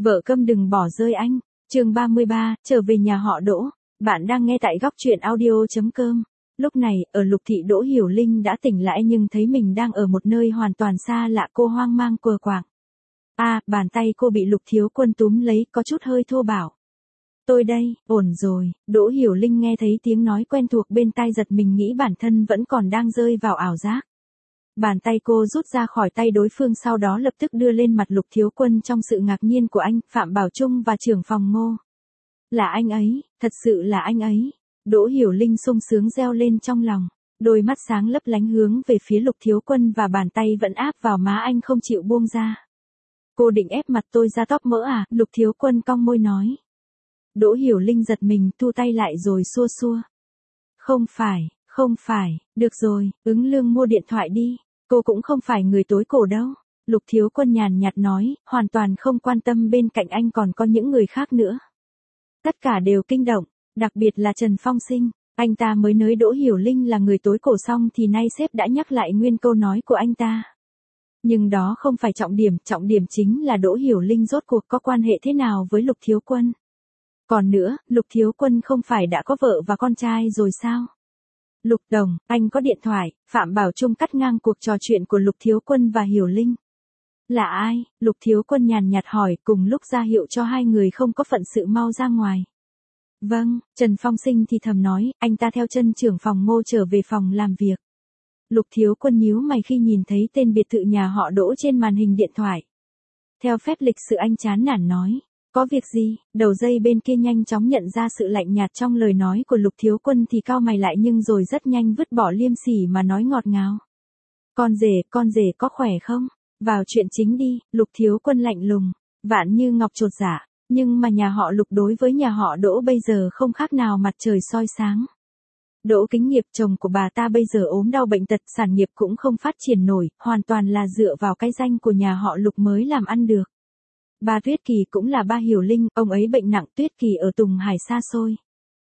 Vợ câm đừng bỏ rơi anh. Chương 33, trở về nhà họ Đỗ. Bạn đang nghe tại góc truyện audio.com. Lúc này, ở Lục Thị Đỗ Hiểu Linh đã tỉnh lại nhưng thấy mình đang ở một nơi hoàn toàn xa lạ, cô hoang mang quờ quạng. Bàn tay cô bị Lục Thiếu Quân túm lấy, có chút hơi thô bạo. Tôi đây, ổn rồi. Đỗ Hiểu Linh nghe thấy tiếng nói quen thuộc bên tai, giật mình nghĩ bản thân vẫn còn đang rơi vào ảo giác. Bàn tay cô rút ra khỏi tay đối phương, sau đó lập tức đưa lên mặt Lục Thiếu Quân. Trong sự ngạc nhiên của anh, Phạm Bảo Trung và trưởng phòng Ngô. Là anh ấy, thật sự là anh ấy. Đỗ Hiểu Linh sung sướng reo lên trong lòng. Đôi mắt sáng lấp lánh hướng về phía Lục Thiếu Quân và bàn tay vẫn áp vào má anh không chịu buông ra. Cô định ép mặt tôi ra tóp mỡ à? Lục Thiếu Quân cong môi nói. Đỗ Hiểu Linh giật mình, thu tay lại rồi xua xua. Không phải, được rồi, Ứng Lương mua điện thoại đi. Cô cũng không phải người tối cổ đâu. Lục Thiếu Quân nhàn nhạt nói, hoàn toàn không quan tâm bên cạnh anh còn có những người khác nữa. Tất cả đều kinh động, đặc biệt là Trần Phong Sinh. Anh ta mới nói Đỗ Hiểu Linh là người tối cổ xong thì nay sếp đã nhắc lại nguyên câu nói của anh ta. Nhưng đó không phải trọng điểm chính là Đỗ Hiểu Linh rốt cuộc có quan hệ thế nào với Lục Thiếu Quân. Còn nữa, Lục Thiếu Quân không phải đã có vợ và con trai rồi sao? Lục Đồng, anh có điện thoại. Phạm Bảo Trung cắt ngang cuộc trò chuyện của Lục Thiếu Quân và Hiểu Linh. Là ai? Lục Thiếu Quân nhàn nhạt hỏi, cùng lúc ra hiệu cho hai người không có phận sự mau ra ngoài. Vâng, Trần Phong Sinh thì thầm nói, anh ta theo chân trưởng phòng Ngô trở về phòng làm việc. Lục Thiếu Quân nhíu mày khi nhìn thấy tên biệt thự nhà họ Đỗ trên màn hình điện thoại. Theo phép lịch sự anh chán nản nói. Có việc gì? Đầu dây bên kia nhanh chóng nhận ra sự lạnh nhạt trong lời nói của Lục Thiếu Quân thì cau mày lại, nhưng rồi rất nhanh vứt bỏ liêm sỉ mà nói ngọt ngào. Con rể có khỏe không? Vào chuyện chính đi. Lục Thiếu Quân lạnh lùng. Vạn Như Ngọc chột dạ. Nhưng mà nhà họ Lục đối với nhà họ Đỗ bây giờ không khác nào mặt trời soi sáng. Đỗ Kính Nghiệp, chồng của bà ta bây giờ ốm đau bệnh tật, sản nghiệp cũng không phát triển nổi, hoàn toàn là dựa vào cái danh của nhà họ Lục mới làm ăn được. Ba Tuyết Kỳ cũng là ba Hiểu Linh, ông ấy bệnh nặng, Tuyết Kỳ ở Tùng Hải xa xôi.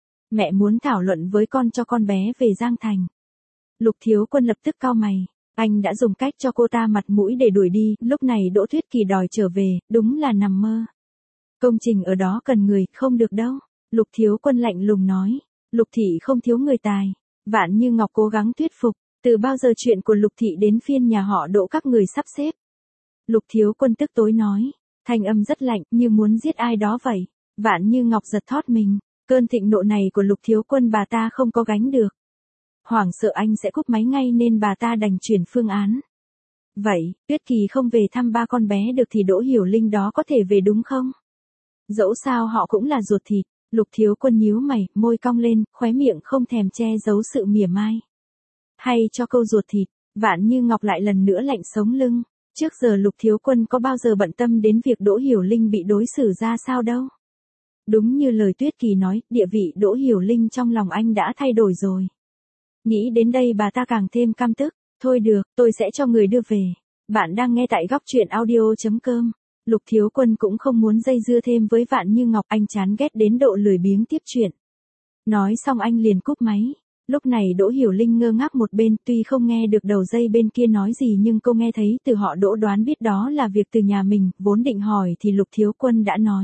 Mẹ muốn thảo luận với con cho con bé về Giang Thành. Lục Thiếu Quân lập tức cau mày. Anh đã dùng cách cho cô ta mặt mũi để đuổi đi, lúc này Đỗ Tuyết Kỳ đòi trở về, đúng là nằm mơ. Công trình ở đó cần người, không được đâu. Lục Thiếu Quân lạnh lùng nói. Lục Thị không thiếu người tài. Vạn Như Ngọc cố gắng thuyết phục. Từ bao giờ chuyện của Lục Thị đến phiên nhà họ Đỗ các người sắp xếp? Lục Thiếu Quân tức tối nói. Thanh âm rất lạnh, như muốn giết ai đó vậy. Vạn Như Ngọc giật thót mình. Cơn thịnh nộ này của Lục Thiếu Quân bà ta không có gánh được. Hoảng sợ anh sẽ cúp máy ngay nên bà ta đành chuyển phương án. Vậy, Tuyết Kỳ không về thăm ba con bé được thì Đỗ Hiểu Linh đó có thể về đúng không? Dẫu sao họ cũng là ruột thịt. Lục Thiếu Quân nhíu mày, môi cong lên, khóe miệng không thèm che giấu sự mỉa mai. Hay cho câu ruột thịt, Vạn Như Ngọc lại lần nữa lạnh sống lưng. Trước giờ Lục Thiếu Quân có bao giờ bận tâm đến việc Đỗ Hiểu Linh bị đối xử ra sao đâu. Đúng như lời Tuyết Kỳ nói, địa vị Đỗ Hiểu Linh trong lòng anh đã thay đổi rồi. Nghĩ đến đây bà ta càng thêm căm tức. Thôi được, tôi sẽ cho người đưa về. Bạn đang nghe tại góc truyện audio.com. Lục Thiếu Quân cũng không muốn dây dưa thêm với Vạn Như Ngọc, anh chán ghét đến độ lười biếng tiếp chuyện. Nói xong anh liền cúp máy. Lúc này Đỗ Hiểu Linh ngơ ngác một bên, tuy không nghe được đầu dây bên kia nói gì nhưng cô nghe thấy từ họ Đỗ, đoán biết đó là việc từ nhà mình, vốn định hỏi thì Lục Thiếu Quân đã nói.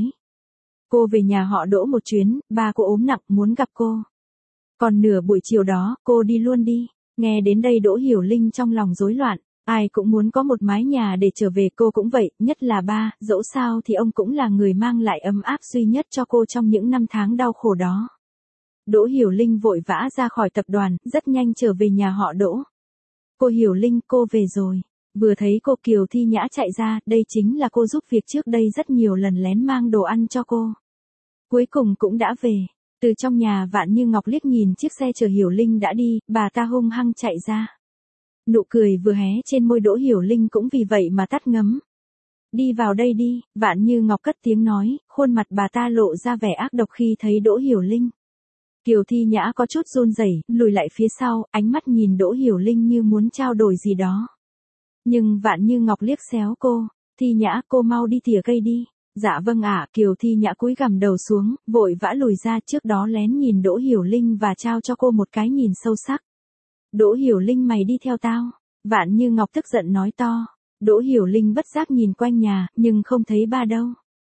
Cô về nhà họ Đỗ một chuyến, ba cô ốm nặng muốn gặp cô. Còn nửa buổi chiều đó, cô đi luôn đi. Nghe đến đây Đỗ Hiểu Linh trong lòng rối loạn. Ai cũng muốn có một mái nhà để trở về, cô cũng vậy, nhất là ba, dẫu sao thì ông cũng là người mang lại ấm áp duy nhất cho cô trong những năm tháng đau khổ đó. Đỗ Hiểu Linh vội vã ra khỏi tập đoàn, rất nhanh trở về nhà họ Đỗ. Cô Hiểu Linh, cô về rồi. Vừa thấy cô Kiều Thi Nhã chạy ra, đây chính là cô giúp việc trước đây rất nhiều lần lén mang đồ ăn cho cô. Cuối cùng cũng đã về. Từ trong nhà Vạn Như Ngọc liếc nhìn chiếc xe chở Hiểu Linh đã đi, bà ta hung hăng chạy ra. Nụ cười vừa hé trên môi Đỗ Hiểu Linh cũng vì vậy mà tắt ngấm. Đi vào đây đi, Vạn Như Ngọc cất tiếng nói, khuôn mặt bà ta lộ ra vẻ ác độc khi thấy Đỗ Hiểu Linh. Kiều Thi Nhã có chút run rẩy, lùi lại phía sau, ánh mắt nhìn Đỗ Hiểu Linh như muốn trao đổi gì đó. Nhưng Vạn Như Ngọc liếc xéo cô. Thi Nhã, cô mau đi tỉa cây đi. Dạ vâng ạ. Kiều Thi Nhã cúi gằm đầu xuống, vội vã lùi ra, trước đó lén nhìn Đỗ Hiểu Linh và trao cho cô một cái nhìn sâu sắc. Đỗ Hiểu Linh, mày đi theo tao. Vạn Như Ngọc tức giận nói to. Đỗ Hiểu Linh bất giác nhìn quanh nhà, nhưng không thấy ba đâu.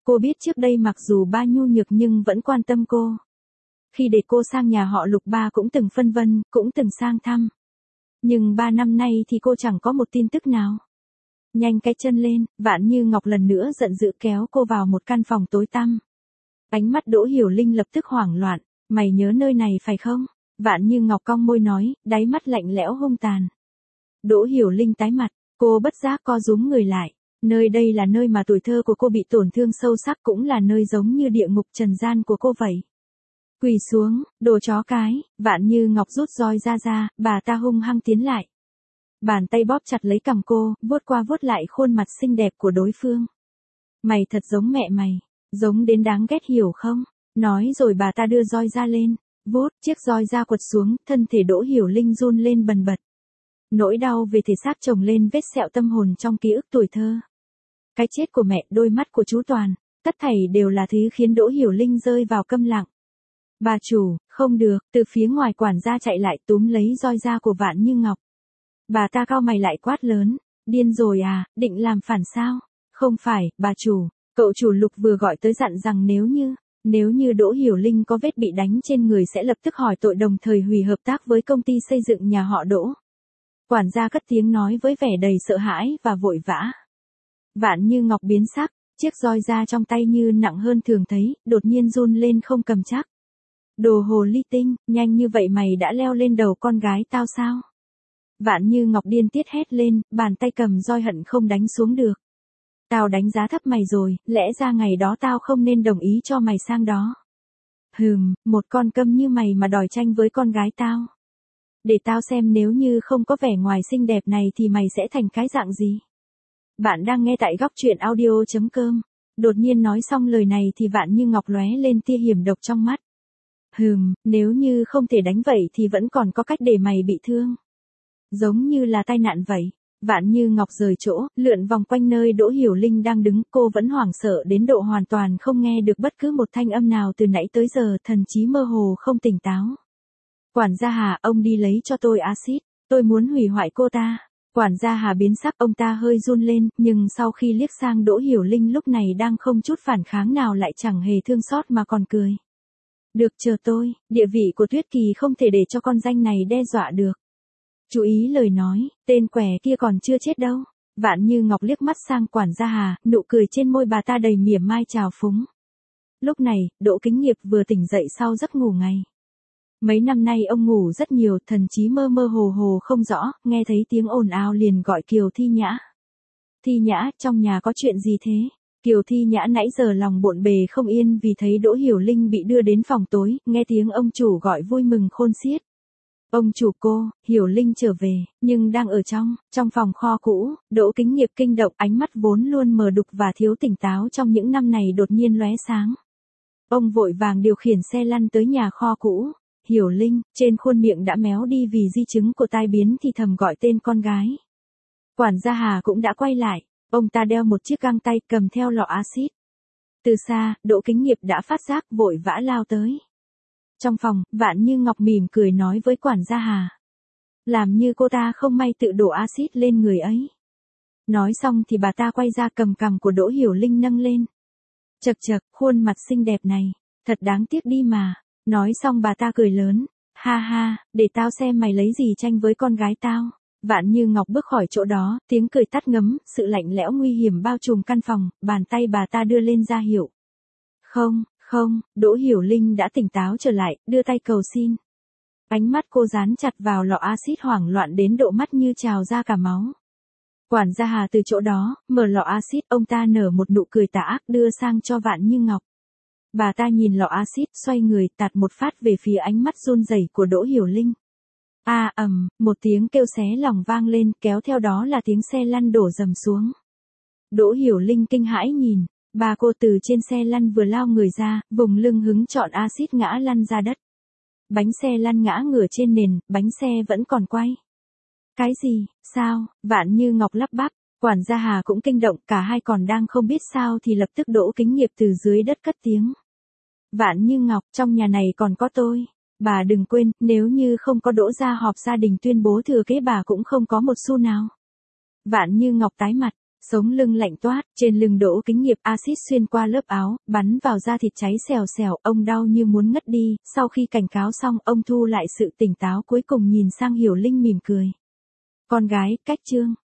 Cô biết trước đây mặc dù ba nhu nhược nhưng vẫn quan tâm cô. Khi để cô sang nhà họ Lục ba cũng từng phân vân, cũng từng sang thăm. Nhưng 3 năm nay thì cô chẳng có một tin tức nào. Nhanh cái chân lên, Vạn Như Ngọc lần nữa giận dữ kéo cô vào một căn phòng tối tăm. Ánh mắt Đỗ Hiểu Linh lập tức hoảng loạn, mày nhớ nơi này phải không? Vạn Như Ngọc cong môi nói, đáy mắt lạnh lẽo hung tàn. Đỗ Hiểu Linh tái mặt, cô bất giác co rúm người lại. Nơi đây là nơi mà tuổi thơ của cô bị tổn thương sâu sắc, cũng là nơi giống như địa ngục trần gian của cô vậy. Quỳ xuống, đồ chó cái, Vạn Như Ngọc rút roi ra, bà ta hung hăng tiến lại. Bàn tay bóp chặt lấy cằm cô, vuốt qua vuốt lại khuôn mặt xinh đẹp của đối phương. Mày thật giống mẹ mày, giống đến đáng ghét hiểu không? Nói rồi bà ta đưa roi ra lên, vuốt, chiếc roi ra quật xuống, thân thể Đỗ Hiểu Linh run lên bần bật. Nỗi đau về thể xác chồng lên vết sẹo tâm hồn trong ký ức tuổi thơ. Cái chết của mẹ, đôi mắt của chú Toàn, tất thảy đều là thứ khiến Đỗ Hiểu Linh rơi vào câm lặng. Bà chủ, không được, từ phía ngoài quản gia chạy lại túm lấy roi da của Vạn Như Ngọc. Bà ta cau mày lại quát lớn, điên rồi à, định làm phản sao? Không phải, bà chủ, cậu chủ Lục vừa gọi tới dặn rằng nếu như Đỗ Hiểu Linh có vết bị đánh trên người sẽ lập tức hỏi tội, đồng thời hủy hợp tác với công ty xây dựng nhà họ Đỗ. Quản gia cất tiếng nói với vẻ đầy sợ hãi và vội vã. Vạn Như Ngọc biến sắc, chiếc roi da trong tay như nặng hơn thường thấy, đột nhiên run lên không cầm chắc. Đồ hồ ly tinh, nhanh như vậy mày đã leo lên đầu con gái tao sao? Vạn Như Ngọc điên tiết hét lên, bàn tay cầm roi hận không đánh xuống được. Tao đánh giá thấp mày rồi, lẽ ra ngày đó tao không nên đồng ý cho mày sang đó. Một con câm như mày mà đòi tranh với con gái tao. Để tao xem nếu như không có vẻ ngoài xinh đẹp này thì mày sẽ thành cái dạng gì. Bạn đang nghe tại góc truyện audio.com. Đột nhiên nói xong lời này thì Vạn Như Ngọc lóe lên tia hiểm độc trong mắt. Nếu như không thể đánh vậy thì vẫn còn có cách để mày bị thương. Giống như là tai nạn vậy. Vạn Như Ngọc rời chỗ, lượn vòng quanh nơi Đỗ Hiểu Linh đang đứng, cô vẫn hoảng sợ đến độ hoàn toàn không nghe được bất cứ một thanh âm nào từ nãy tới giờ, thần trí mơ hồ không tỉnh táo. Quản gia Hà, ông đi lấy cho tôi axit, tôi muốn hủy hoại cô ta. Quản gia Hà biến sắc, ông ta hơi run lên, nhưng sau khi liếc sang Đỗ Hiểu Linh lúc này đang không chút phản kháng nào lại chẳng hề thương xót mà còn cười. Được, chờ tôi, địa vị của Tuyết Kỳ không thể để cho con danh này đe dọa được. Chú ý lời nói, tên quẻ kia còn chưa chết đâu. Vạn Như Ngọc liếc mắt sang quản gia Hà, nụ cười trên môi bà ta đầy mỉa mai trào phúng. Lúc này, Đỗ Kính Nghiệp vừa tỉnh dậy sau giấc ngủ ngày. Mấy năm nay ông ngủ rất nhiều, thần trí mơ mơ hồ hồ không rõ, nghe thấy tiếng ồn ào liền gọi Kiều Thi Nhã. Thi Nhã, trong nhà có chuyện gì thế? Kiều Thi Nhã nãy giờ lòng bộn bề không yên vì thấy Đỗ Hiểu Linh bị đưa đến phòng tối, nghe tiếng ông chủ gọi vui mừng khôn xiết. Ông chủ, cô, Hiểu Linh trở về, nhưng đang ở trong phòng kho cũ. Đỗ Kính Nghiệp kinh động, ánh mắt vốn luôn mờ đục và thiếu tỉnh táo trong những năm này đột nhiên lóe sáng. Ông vội vàng điều khiển xe lăn tới nhà kho cũ. Hiểu Linh, trên khuôn miệng đã méo đi vì di chứng của tai biến thì thầm gọi tên con gái. Quản gia Hà cũng đã quay lại, ông ta đeo một chiếc găng tay cầm theo lọ axit. Từ xa, Đỗ Kính Nghiệp đã phát giác vội vã lao tới. Trong phòng, Vạn Như Ngọc mỉm cười nói với quản gia Hà. Làm như cô ta không may tự đổ axit lên người ấy. Nói xong thì bà ta quay ra cầm cằm của Đỗ Hiểu Linh nâng lên. Chậc chậc, khuôn mặt xinh đẹp này, thật đáng tiếc đi mà. Nói xong bà ta cười lớn, ha ha, để tao xem mày lấy gì tranh với con gái tao. Vạn Như Ngọc bước khỏi chỗ đó, tiếng cười tắt ngấm, sự lạnh lẽo nguy hiểm bao trùm căn phòng, bàn tay bà ta đưa lên ra hiệu. Không, Đỗ Hiểu Linh đã tỉnh táo trở lại, đưa tay cầu xin. Ánh mắt cô dán chặt vào lọ axit hoảng loạn đến độ mắt như trào ra cả máu. Quản gia Hà từ chỗ đó, mở lọ axit, ông ta nở một nụ cười tà ác đưa sang cho Vạn Như Ngọc. Bà ta nhìn lọ axit, xoay người, tạt một phát về phía ánh mắt run rẩy của Đỗ Hiểu Linh. Một tiếng kêu xé lòng vang lên, kéo theo đó là tiếng xe lăn đổ rầm xuống. Đỗ Hiểu Linh kinh hãi nhìn, bà cô từ trên xe lăn vừa lao người ra, vùng lưng hứng trọn axit ngã lăn ra đất. Bánh xe lăn ngã ngửa trên nền, bánh xe vẫn còn quay. Cái gì, sao? Vạn Như Ngọc lắp bắp. Quản gia Hà cũng kinh động, cả hai còn đang không biết sao thì lập tức Đỗ Kính Nghiệp từ dưới đất cất tiếng. Vạn Như Ngọc, trong nhà này còn có tôi. Bà đừng quên, nếu như không có Đỗ gia họp gia đình tuyên bố thừa kế bà cũng không có một xu nào. Vạn Như Ngọc tái mặt, Sống lưng lạnh toát, trên lưng Đỗ Kính Nghiệp axit xuyên qua lớp áo, bắn vào da thịt cháy xèo xèo, ông đau như muốn ngất đi, sau khi cảnh cáo xong, ông thu lại sự tỉnh táo cuối cùng nhìn sang Hiểu Linh mỉm cười. Con gái, cách chương.